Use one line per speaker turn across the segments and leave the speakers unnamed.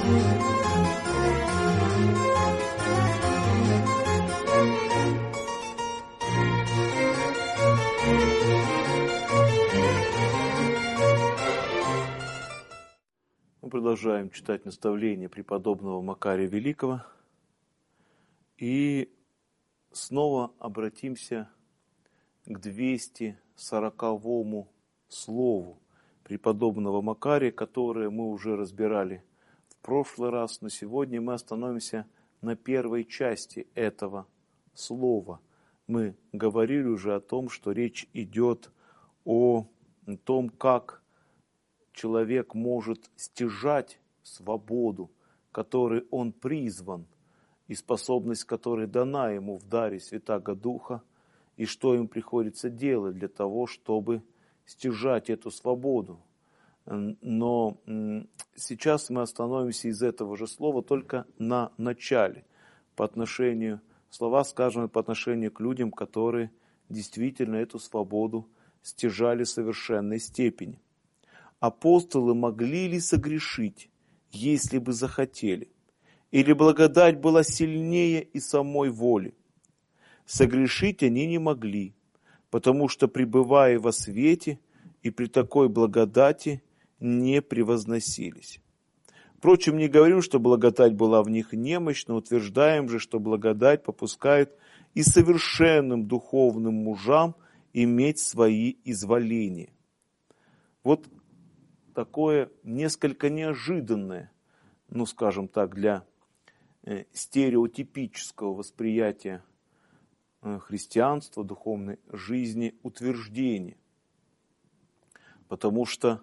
Мы продолжаем читать наставления преподобного Макария Великого и снова обратимся к 240-му слову преподобного Макария, которое мы уже разбирали в прошлый раз, но сегодня мы остановимся на первой части этого слова. Мы говорили уже о том, что речь идет о том, как человек может стяжать свободу, которой он призван, и способность, которая дана ему в даре Святаго Духа, и что им приходится делать для того, чтобы стяжать эту свободу. Но сейчас мы остановимся из этого же слова только на начале, слова сказаны по отношению к людям, которые действительно эту свободу стяжали в совершенной степени. Апостолы могли ли согрешить, если бы захотели? Или благодать была сильнее и самой воли? Согрешить они не могли, потому что, пребывая во свете и при такой благодати, не превозносились. Впрочем, не говорим, что благодать была в них немощна, утверждаем же, что благодать попускает и совершенным духовным мужам иметь свои изволения. Вот такое несколько неожиданное, скажем так, для стереотипического восприятия христианства, духовной жизни утверждение. Потому что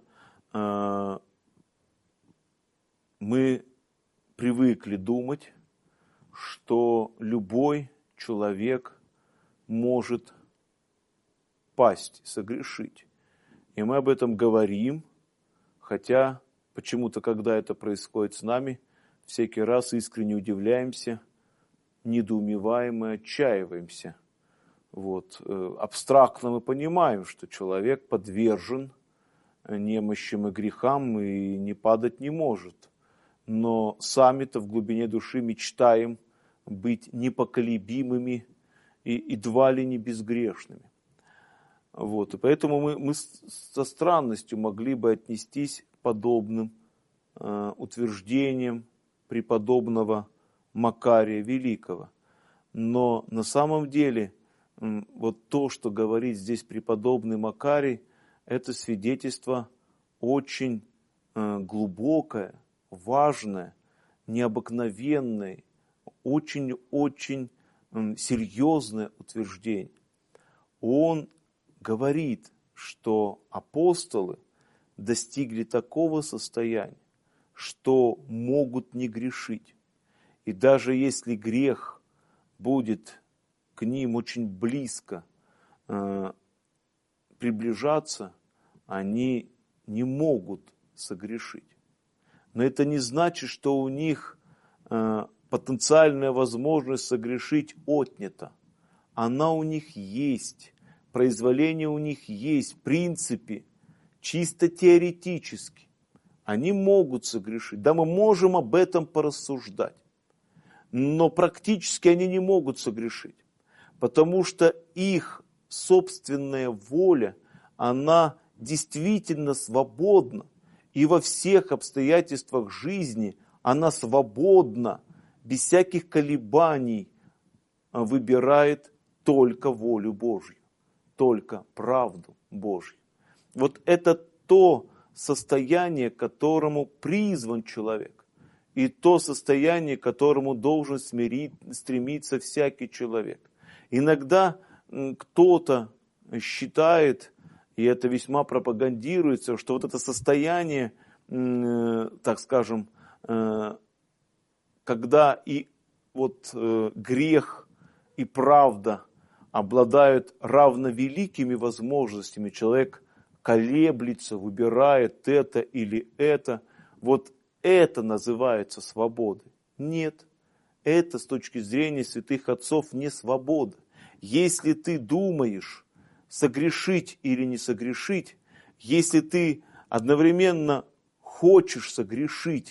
мы привыкли думать, что любой человек может пасть, согрешить. И мы об этом говорим, хотя почему-то, когда это происходит с нами, всякий раз искренне удивляемся, недоумеваем и отчаиваемся. Абстрактно мы понимаем, что человек подвержен немощам и грехам и не падать не может. Но сами-то в глубине души мечтаем быть непоколебимыми и едва ли не безгрешными. И поэтому мы со странностью могли бы отнестись к подобным утверждениям преподобного Макария Великого. Но на самом деле то, что говорит здесь преподобный Макарий, это свидетельство очень глубокое, важное, необыкновенное, очень-очень серьезное утверждение. Он говорит, что апостолы достигли такого состояния, что могут не грешить. И даже если грех будет к ним очень близко приближаться, они не могут согрешить. Но это не значит, что у них потенциальная возможность согрешить отнята. Она у них есть, произволение у них есть, в принципе, чисто теоретически. Они могут согрешить. Да, мы можем об этом порассуждать. Но практически они не могут согрешить. Потому что их собственная воля, она действительно свободна. И во всех обстоятельствах жизни она свободна, без всяких колебаний выбирает только волю Божью, только правду Божью. Это то состояние, к которому призван человек, и то состояние, к которому должен стремиться всякий человек. Иногда кто-то считает, и это весьма пропагандируется, что это состояние, так скажем, когда и грех и правда обладают равновеликими возможностями, человек колеблется, выбирает это или это, это называется свободой. Нет, это с точки зрения святых отцов не свобода. Если ты думаешь, согрешить или не согрешить, если ты одновременно хочешь согрешить,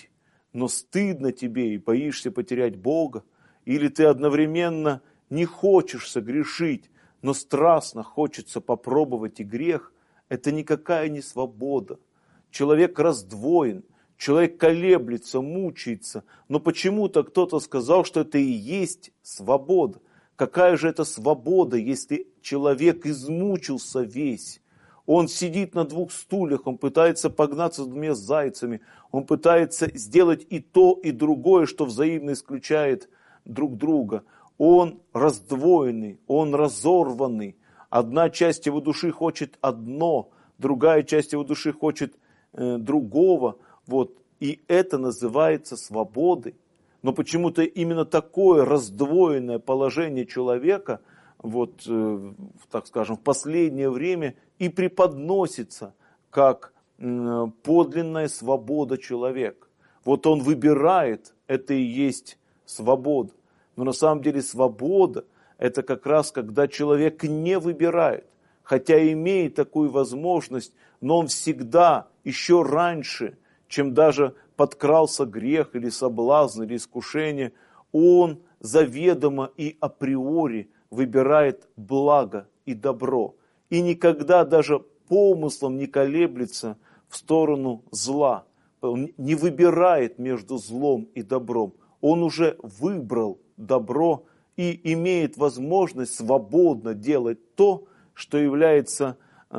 но стыдно тебе и боишься потерять Бога, или ты одновременно не хочешь согрешить, но страстно хочется попробовать и грех, это никакая не свобода. Человек раздвоен, человек колеблется, мучается, но почему-то кто-то сказал, что это и есть свобода. Какая же это свобода, если человек измучился весь? Он сидит на двух стульях, он пытается погнаться с двумя зайцами, он пытается сделать и то, и другое, что взаимно исключает друг друга. Он раздвоенный, он разорванный. Одна часть его души хочет одно, другая часть его души хочет другого. Вот. И это называется свободой. Но почему-то именно такое раздвоенное положение человека, вот, так скажем, в последнее время и преподносится как подлинная свобода человека. Вот он выбирает, это и есть свобода. Но на самом деле свобода – это как раз когда человек не выбирает, хотя имеет такую возможность, но он всегда, еще раньше, чем даже подкрался грех или соблазн или искушение, он заведомо и априори выбирает благо и добро. И никогда даже помыслом не колеблется в сторону зла. Он не выбирает между злом и добром. Он уже выбрал добро и имеет возможность свободно делать то, что является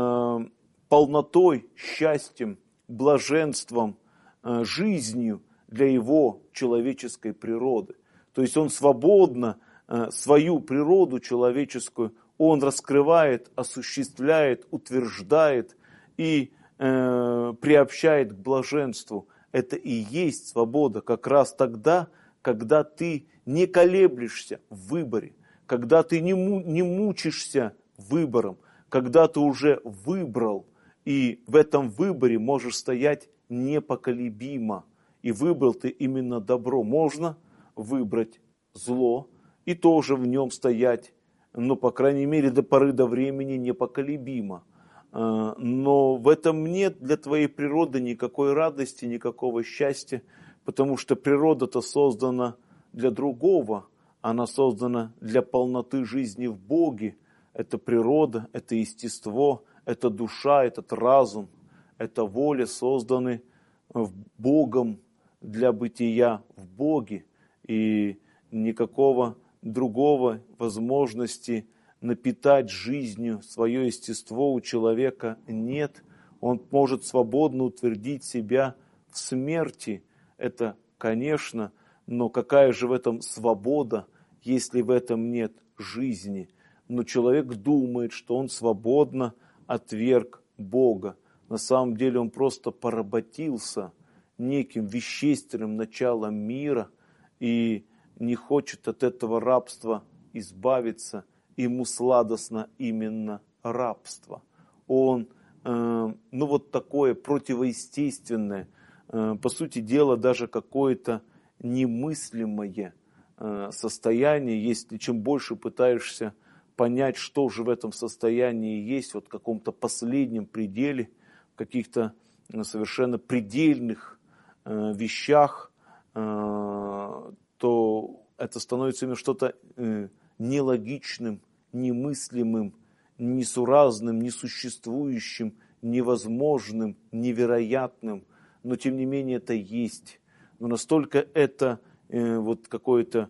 полнотой, счастьем, блаженством, жизнью для его человеческой природы. То есть он свободно свою природу человеческую, он раскрывает, осуществляет, утверждает и приобщает к блаженству. Это и есть свобода как раз тогда, когда ты не колеблешься в выборе, когда ты не мучишься выбором, когда ты уже выбрал, и в этом выборе можешь стоять непоколебимо. И выбрал ты именно добро. Можно выбрать зло и тоже в нем стоять, но, по крайней мере, до поры до времени непоколебимо. Но в этом нет для твоей природы никакой радости, никакого счастья, потому что природа-то создана для другого, она создана для полноты жизни в Боге. Это природа, это естество, это душа, этот разум, эта воля созданы Богом для бытия в Боге. И никакого другого возможности напитать жизнью свое естество у человека нет. Он может свободно утвердить себя в смерти. Это, конечно, но какая же в этом свобода, если в этом нет жизни? Но человек думает, что он свободно отверг Бога. На самом деле он просто поработился неким вещественным началом мира и не хочет от этого рабства избавиться. Ему сладостно именно рабство. Он, вот такое противоестественное, по сути дела, даже какое-то немыслимое состояние, если чем больше пытаешься понять, что же в этом состоянии есть, вот в каком-то последнем пределе, в каких-то совершенно предельных вещах, то это становится именно что-то нелогичным, немыслимым, несуразным, несуществующим, невозможным, невероятным, но тем не менее это есть. Но настолько это вот какое-то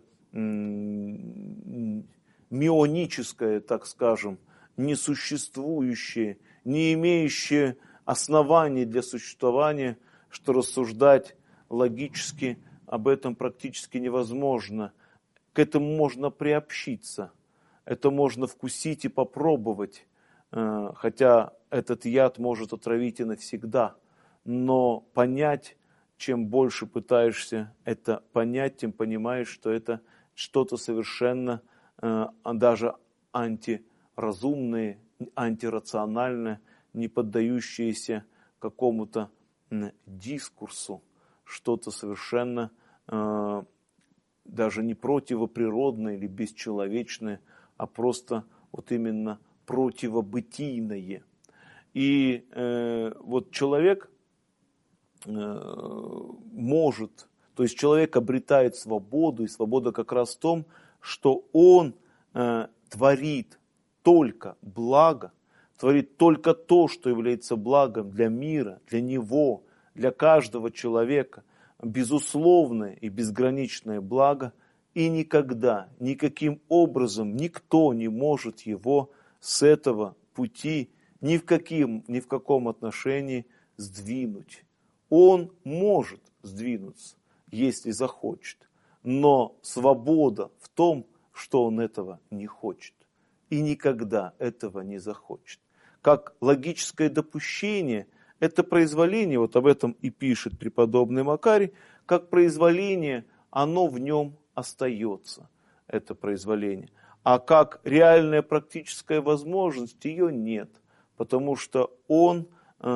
мионическое, так скажем, несуществующее, не имеющее оснований для существования, что рассуждать логически об этом практически невозможно. К этому можно приобщиться, это можно вкусить и попробовать, хотя этот яд может отравить и навсегда. Но понять, чем больше пытаешься это понять, тем понимаешь, что это что-то совершенно даже антиразумное, антирациональное, не поддающееся какому-то дискурсу, что-то совершенно даже не противоприродное или бесчеловечное, а просто вот именно противобытийное. И вот человек может То есть человек обретает свободу, и свобода как раз в том, что он творит только благо, творит только то, что является благом для мира, для него, для каждого человека, безусловное и безграничное благо, и никогда, никаким образом никто не может его с этого пути ни в каком отношении сдвинуть. Он может сдвинуться, если захочет, но свобода в том, что он этого не хочет и никогда этого не захочет. Как логическое допущение, это произволение, вот об этом и пишет преподобный Макарий, как произволение, оно в нем остается, это произволение. А как реальная практическая возможность, ее нет, потому что он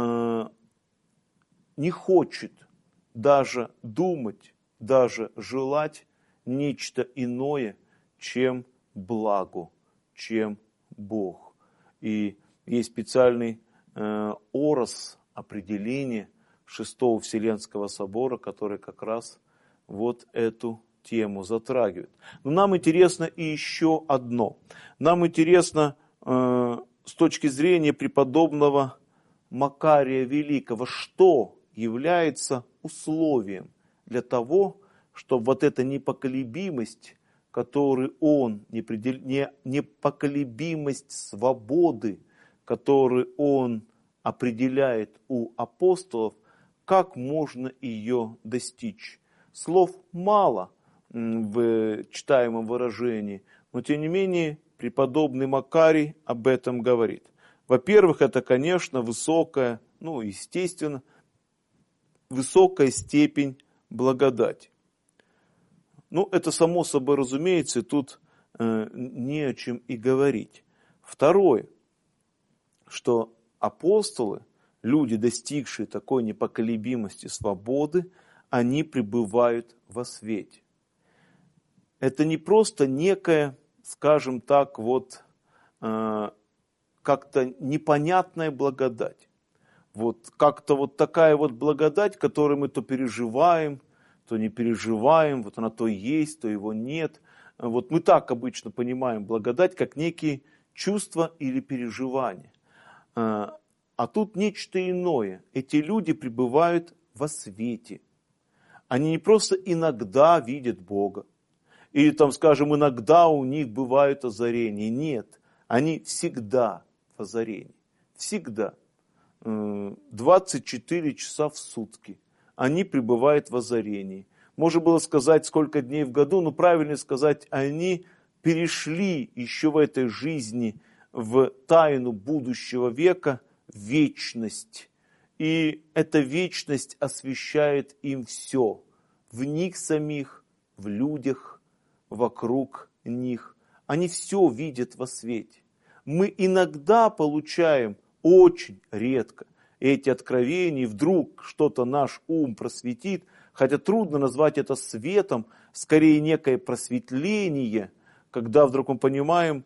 не хочет даже думать, даже желать нечто иное, чем благо, чем Бог. И есть специальный орос, определение Шестого Вселенского собора, который как раз вот эту тему затрагивает. Но нам интересно и еще одно. Нам интересно с точки зрения преподобного Макария Великого, что является условием для того, чтобы вот эта непоколебимость, которую он, непоколебимость свободы, которую он определяет у апостолов, как можно ее достичь. Слов мало в читаемом выражении, но тем не менее преподобный Макарий об этом говорит. Во-первых, это, конечно, высокая, естественно, высокая степень благодати. Это само собой разумеется, тут не о чем и говорить. Второе, что апостолы, люди, достигшие такой непоколебимости свободы, они пребывают во свете. Это не просто некая, скажем так, как-то непонятная благодать. Как-то такая благодать, которую мы то переживаем, то не переживаем, она то есть, то его нет. Мы так обычно понимаем благодать, как некие чувства или переживания. А тут нечто иное. Эти люди пребывают во свете. Они не просто иногда видят Бога, или иногда у них бывают озарения. Нет, они всегда в озарении. Всегда. 24 часа в сутки. Они пребывают в озарении. Можно было сказать, сколько дней в году, но правильно сказать, они перешли еще в этой жизни в тайну будущего века, в вечность. И эта вечность освещает им все. В них самих, в людях, вокруг них. Они все видят во свете. Мы иногда получаем, очень редко, эти откровения, и вдруг что-то наш ум просветит, хотя трудно назвать это светом, скорее некое просветление, когда вдруг мы понимаем,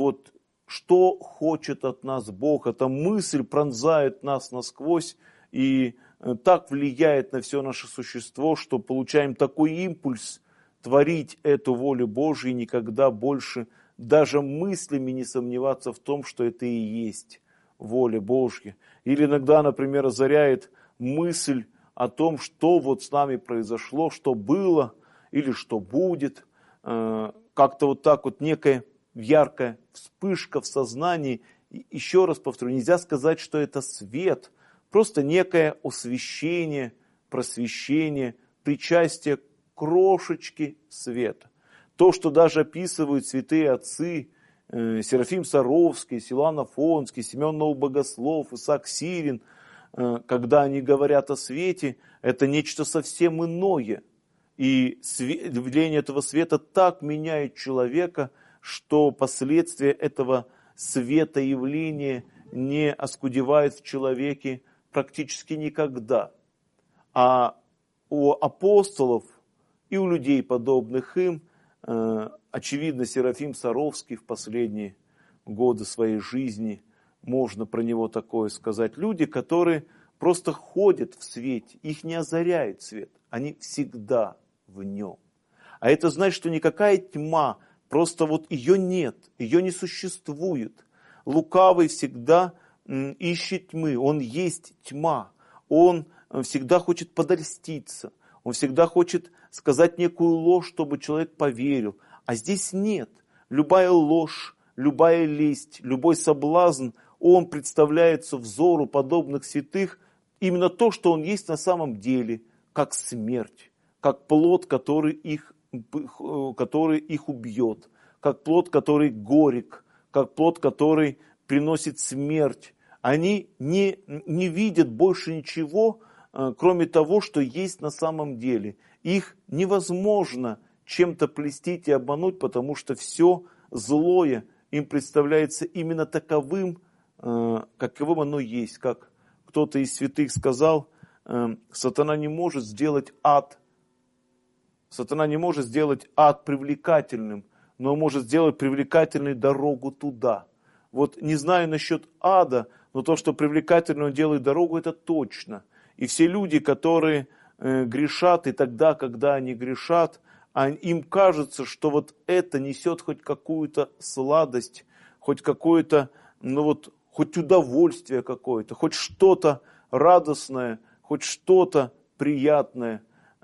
что хочет от нас Бог. Эта мысль пронзает нас насквозь и так влияет на все наше существо, что получаем такой импульс творить эту волю Божию и никогда больше даже мыслями не сомневаться в том, что это и есть воля Божья. Или иногда, например, озаряет мысль о том, что с нами произошло, что было или что будет. Как-то некая яркая вспышка в сознании. И еще раз повторю, нельзя сказать, что это свет, просто некое освещение, просвещение, причастие крошечки света. То, что даже описывают святые отцы, Серафим Саровский, Силуан Афонский, Симеон Новобогослов, Исаак Сирин, когда они говорят о свете, это нечто совсем иное. И явление этого света так меняет человека, что последствия этого света явления не оскудевают в человеке практически никогда. А у апостолов и у людей, подобных им, очевидно, Серафим Саровский в последние годы своей жизни, можно про него такое сказать, люди, которые просто ходят в свете, их не озаряет свет, они всегда в нем. А это значит, что никакая тьма, просто вот ее нет, ее не существует. Лукавый всегда ищет тьмы, он есть тьма, он всегда хочет подольститься, он всегда хочет сказать некую ложь, чтобы человек поверил. А здесь нет. Любая ложь, любая лесть, любой соблазн, он представляется взору подобных святых именно то, что он есть на самом деле, как смерть, как плод, который их убьет, как плод, который горек, как плод, который приносит смерть. Они не видят больше ничего, кроме того, что есть на самом деле. Их невозможно чем-то плестить и обмануть, потому что все злое им представляется именно таковым, каковым оно есть. Как кто-то из святых сказал, сатана не может сделать ад привлекательным, но может сделать привлекательной дорогу туда. Вот не знаю насчет ада, но то, что привлекательно он делает дорогу, это точно. И все люди, которые грешат, и тогда, когда они грешат, им кажется, что вот это несет хоть какую-то сладость, хоть какое-то, хоть удовольствие какое-то, хоть что-то радостное, хоть что-то приятное,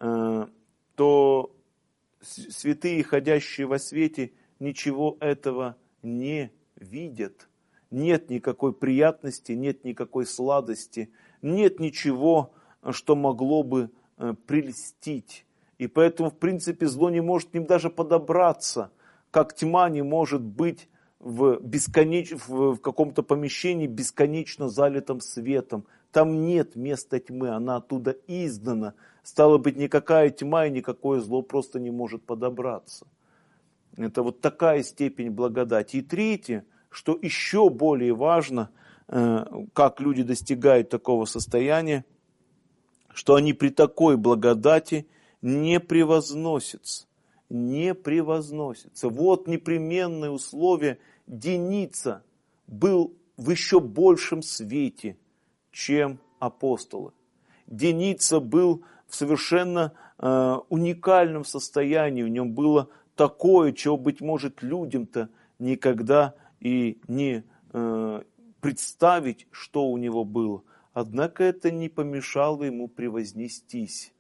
то святые, ходящие во свете, ничего этого не видят. Нет никакой приятности, нет никакой сладости, нет ничего, что могло бы прельстить. И поэтому, в принципе, зло не может к ним даже подобраться, как тьма не может быть в каком-то помещении бесконечно залитом светом. Там нет места тьмы, она оттуда изгнана. Стало быть, никакая тьма и никакое зло просто не может подобраться. Это вот такая степень благодати. И третье, что еще более важно, как люди достигают такого состояния, что они при такой благодати не превозносятся. Не превозносятся. Вот непременное условие. Деница был в еще большем свете, чем апостолы. Деница был в совершенно уникальном состоянии. В нем было такое, чего, быть может, людям-то никогда и не представить, что у него было. Однако это не помешало ему превознестись.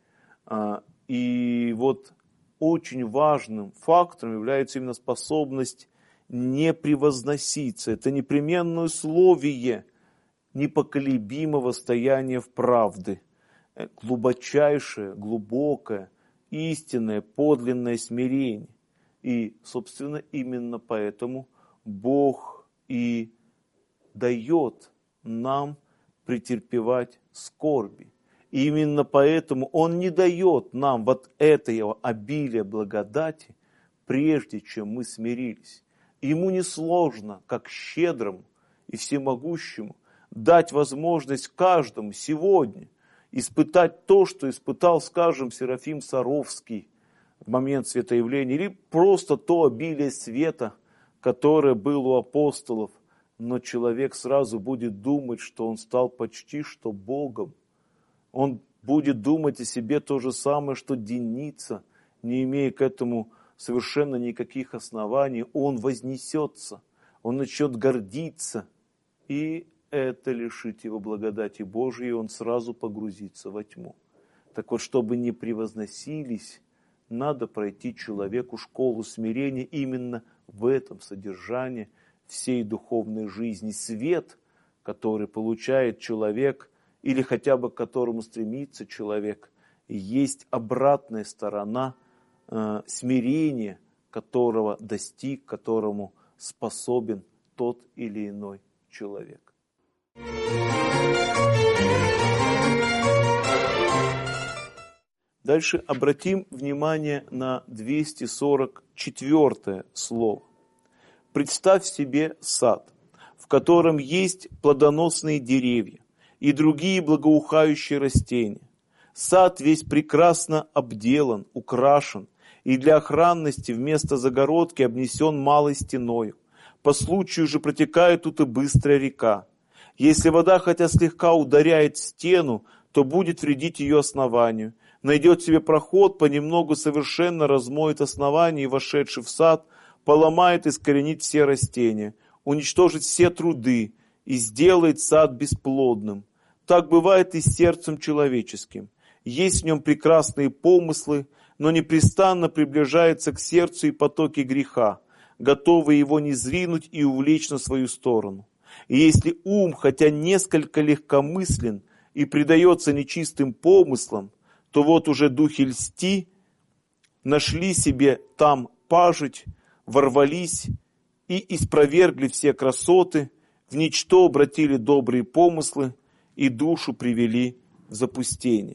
И вот очень важным фактором является именно способность не превозноситься. Это непременное условие непоколебимого стояния в правде. Глубочайшее, глубокое, истинное, подлинное смирение. И, собственно, именно поэтому Бог и дает нам претерпевать скорби. И именно поэтому Он не дает нам вот этого обилия благодати, прежде чем мы смирились. Ему несложно, как щедрому и всемогущему, дать возможность каждому сегодня испытать то, что испытал, скажем, Серафим Саровский в момент светоявления, или просто то обилие света, которое было у апостолов. Но человек сразу будет думать, что он стал почти что Богом. Он будет думать о себе то же самое, что Деница, не имея к этому совершенно никаких оснований. Он вознесется, он начнет гордиться, и это лишит его благодати Божией, и он сразу погрузится во тьму. Так вот, чтобы не превозносились, надо пройти человеку школу смирения именно в этом содержании всей духовной жизни. Свет, который получает человек, или хотя бы к которому стремится человек, есть обратная сторона смирения, которого достиг, которому способен тот или иной человек. Дальше обратим внимание на 244 слово. Представь себе сад, в котором есть плодоносные деревья и другие благоухающие растения. Сад весь прекрасно обделан, украшен, и для охранности вместо загородки обнесен малой стеною. По случаю же протекает тут и быстрая река. Если вода хотя слегка ударяет в стену, то будет вредить ее основанию. найдет себе проход, понемногу совершенно размоет основание, и, вошедший в сад, поломает и искоренит все растения, уничтожит все труды и сделает сад бесплодным. Так бывает и с сердцем человеческим. Есть в нем прекрасные помыслы, но непрестанно приближается к сердцу и потоки греха, готовые его низвинуть и увлечь на свою сторону. И если ум, хотя несколько легкомыслен и предается нечистым помыслам, то вот уже духи льсти нашли себе там пажить, ворвались и испровергли все красоты, в ничто обратили добрые помыслы и душу привели в запустение.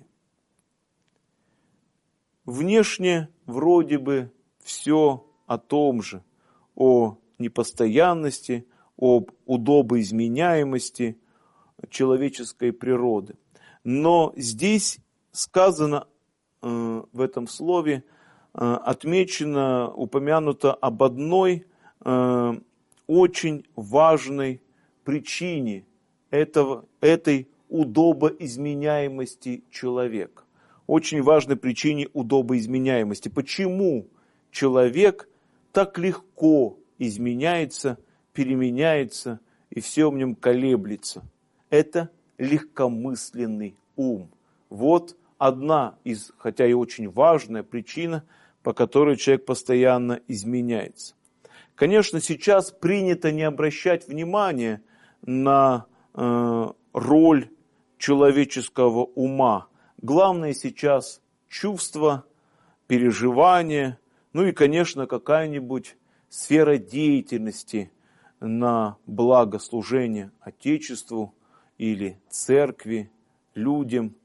Внешне вроде бы все о том же, о непостоянности, об удобоизменяемости человеческой природы. Но здесь сказано в этом слове, отмечено, упомянуто об одной очень важной причине этой удобоизменяемости человека. Очень важной причине удобоизменяемости. Почему человек так легко изменяется, переменяется и все в нем колеблется? Это легкомысленный ум. Вот одна из, хотя и очень важная причина, по которой человек постоянно изменяется. Конечно, сейчас принято не обращать внимания на роль человеческого ума. Главное сейчас чувство, переживание, ну и, конечно, какая-нибудь сфера деятельности на благо служения Отечеству или церкви, людям.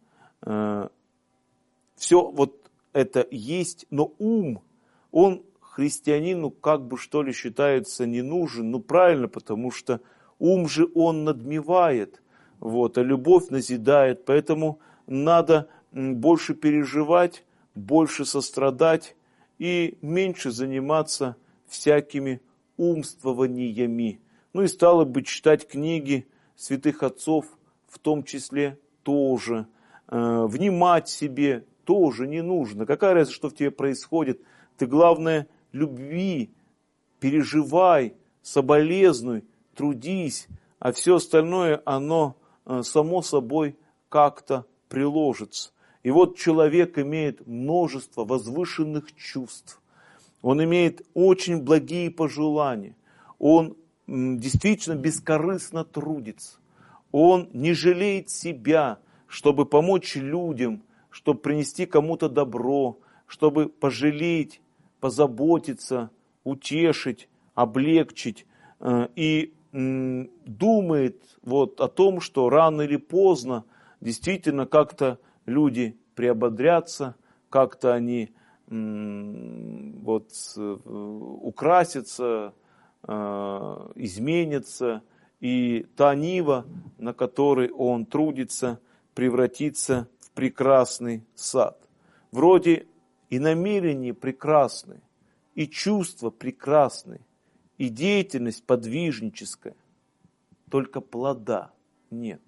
Все вот это есть, но ум, он христианину как бы что ли считается не нужен. Ну правильно, потому что ум же он надмевает, вот, а любовь назидает, поэтому надо больше переживать, больше сострадать и меньше заниматься всякими умствованиями. Ну и стало бы читать книги святых отцов в том числе тоже. Внимать себе тоже не нужно. Какая разница, что в тебе происходит? Ты, главное, любви, переживай, соболезнуй, трудись, а все остальное, оно само собой как-то приложится. И вот человек имеет множество возвышенных чувств. Он имеет очень благие пожелания. Он действительно бескорыстно трудится. Он не жалеет себя, чтобы помочь людям, чтобы принести кому-то добро, чтобы пожалеть, позаботиться, утешить, облегчить. И думает вот о том, что рано или поздно действительно как-то люди приободрятся, как-то они вот украсятся, изменятся, и та нива, на которой он трудится, превратится в прекрасный сад. Вроде и намерения прекрасные, и чувства прекрасные, и деятельность подвижническая, только плода нет.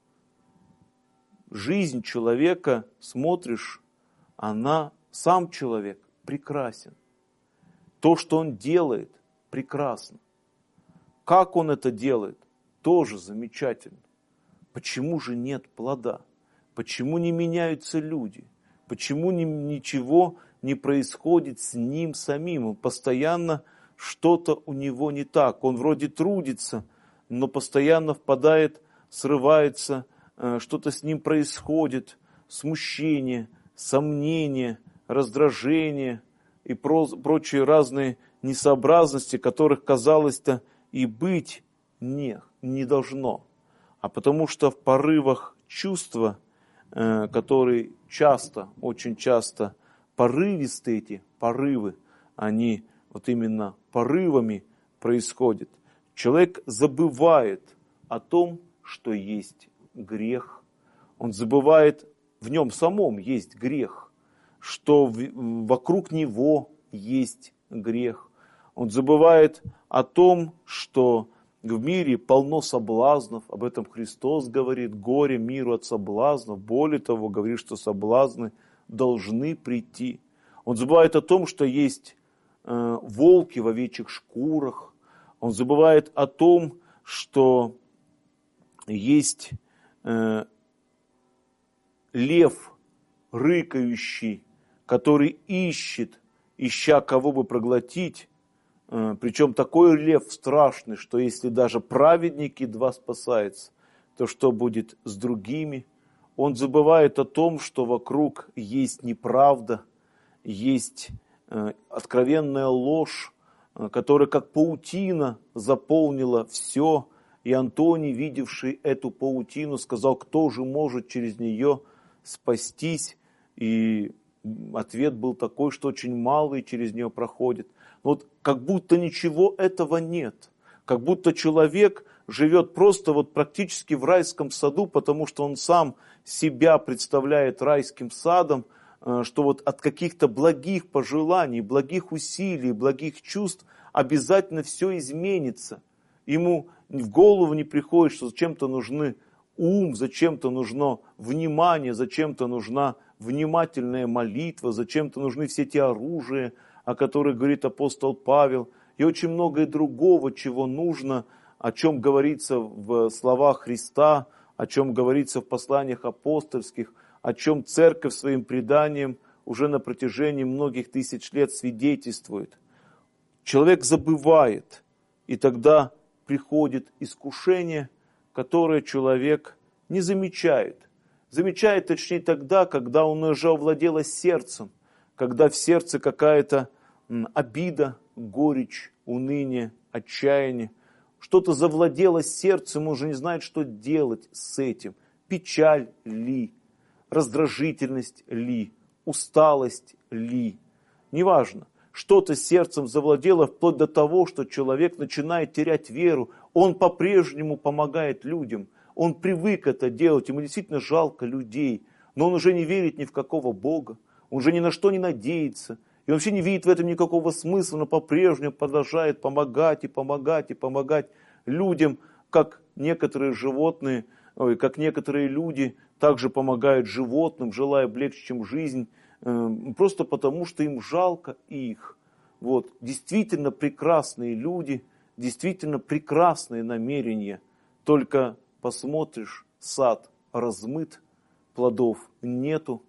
Жизнь человека, смотришь, она, сам человек прекрасен. То, что он делает, прекрасно. Как он это делает, тоже замечательно. Почему же нет плода? Почему не меняются люди? Почему ничего не происходит с ним самим? Постоянно что-то у него не так. Он вроде трудится, но постоянно впадает, срывается, что-то с ним происходит, смущение, сомнение, раздражение и прочие разные несообразности, которых, казалось-то, и быть не должно. А потому что в порывах чувства, которые часто, очень часто порывистые эти порывы, они вот именно порывами происходят. Человек забывает о том, что есть грех. Он забывает, в нем самом есть грех, что вокруг него есть грех. Он забывает о том, что в мире полно соблазнов, об этом Христос говорит, горе миру от соблазнов. Более того, говорит, что соблазны должны прийти. Он забывает о том, что есть волки в овечьих шкурах. Он забывает о том, что есть лев рыкающий, который ищет, ища кого бы проглотить. Причем такой лев страшный, что если даже праведник едва спасается, то что будет с другими? Он забывает о том, что вокруг есть неправда, есть откровенная ложь, которая как паутина заполнила все. И Антоний, видевший эту паутину, сказал, кто же может через нее спастись? И ответ был такой, что очень малые через нее проходят. Но вот как будто ничего этого нет. Как будто человек живет просто вот практически в райском саду, потому что он сам себя представляет райским садом, что вот от каких-то благих пожеланий, благих усилий, благих чувств обязательно все изменится. Ему в голову не приходит, что зачем-то нужны ум, зачем-то нужно внимание, зачем-то нужна внимательная молитва, зачем-то нужны все те оружия, о которых говорит апостол Павел, и очень многое другого, чего нужно, о чем говорится в словах Христа, о чем говорится в посланиях апостольских, о чем церковь своим преданием уже на протяжении многих тысяч лет свидетельствует. Человек забывает, и тогда приходит искушение, которое человек не замечает. Замечает точнее тогда, когда он уже овладело сердцем, когда в сердце какая-то обида, горечь, уныние, отчаяние. Что-то завладело сердцем, он уже не знает, что делать с этим. Печаль ли, раздражительность ли, усталость ли. Неважно. Что-то сердцем завладело вплоть до того, что человек начинает терять веру. Он по-прежнему помогает людям. Он привык это делать, ему действительно жалко людей. Но он уже не верит ни в какого Бога. Он уже ни на что не надеется. И он вообще не видит в этом никакого смысла, но по-прежнему продолжает помогать и помогать и помогать людям, как некоторые животные, как некоторые люди также помогают животным, желая облегчить им жизнь, просто потому, что им жалко их. Вот. Действительно прекрасные люди, действительно прекрасные намерения. Только посмотришь, сад размыт, плодов нету,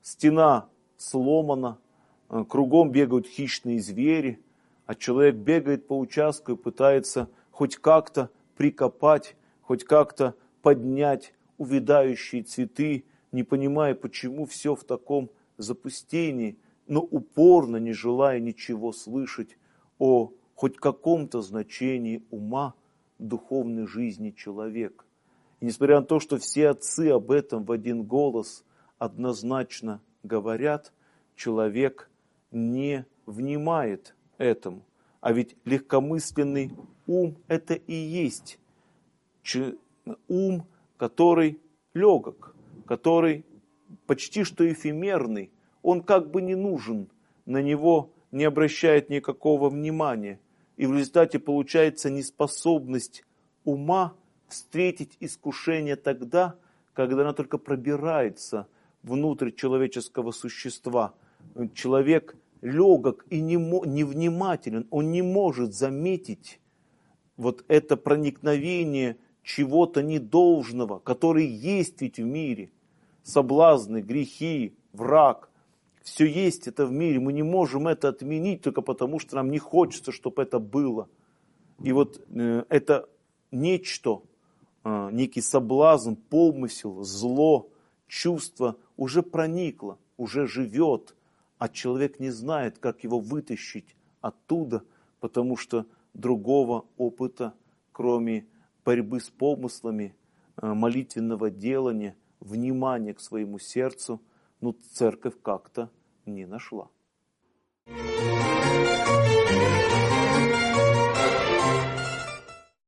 стена сломана, кругом бегают хищные звери, а человек бегает по участку и пытается хоть как-то прикопать, хоть как-то поднять увядающие цветы, не понимая, почему все в таком запустении, но упорно не желая ничего слышать о хоть каком-то значении ума духовной жизни человека. И несмотря на то, что все отцы об этом в один голос однозначно говорят, человек не внимает этому. А ведь легкомысленный ум – это и есть ум, который легок, который почти что эфемерный, он как бы не нужен, на него не обращает никакого внимания. И в результате получается неспособность ума встретить искушение тогда, когда оно только пробирается внутрь человеческого существа. Человек легок и невнимателен, он не может заметить вот это проникновение чего-то недолжного, которое есть ведь в мире. Соблазны, грехи, враг, все есть это в мире. Мы не можем это отменить только потому, что нам не хочется, чтобы это было. И вот это нечто, некий соблазн, помысел, зло, чувство уже проникло, уже живет, а человек не знает, как его вытащить оттуда, потому что другого опыта, кроме борьбы с помыслами, молитвенного делания, внимания к своему сердцу, церковь как-то не нашла.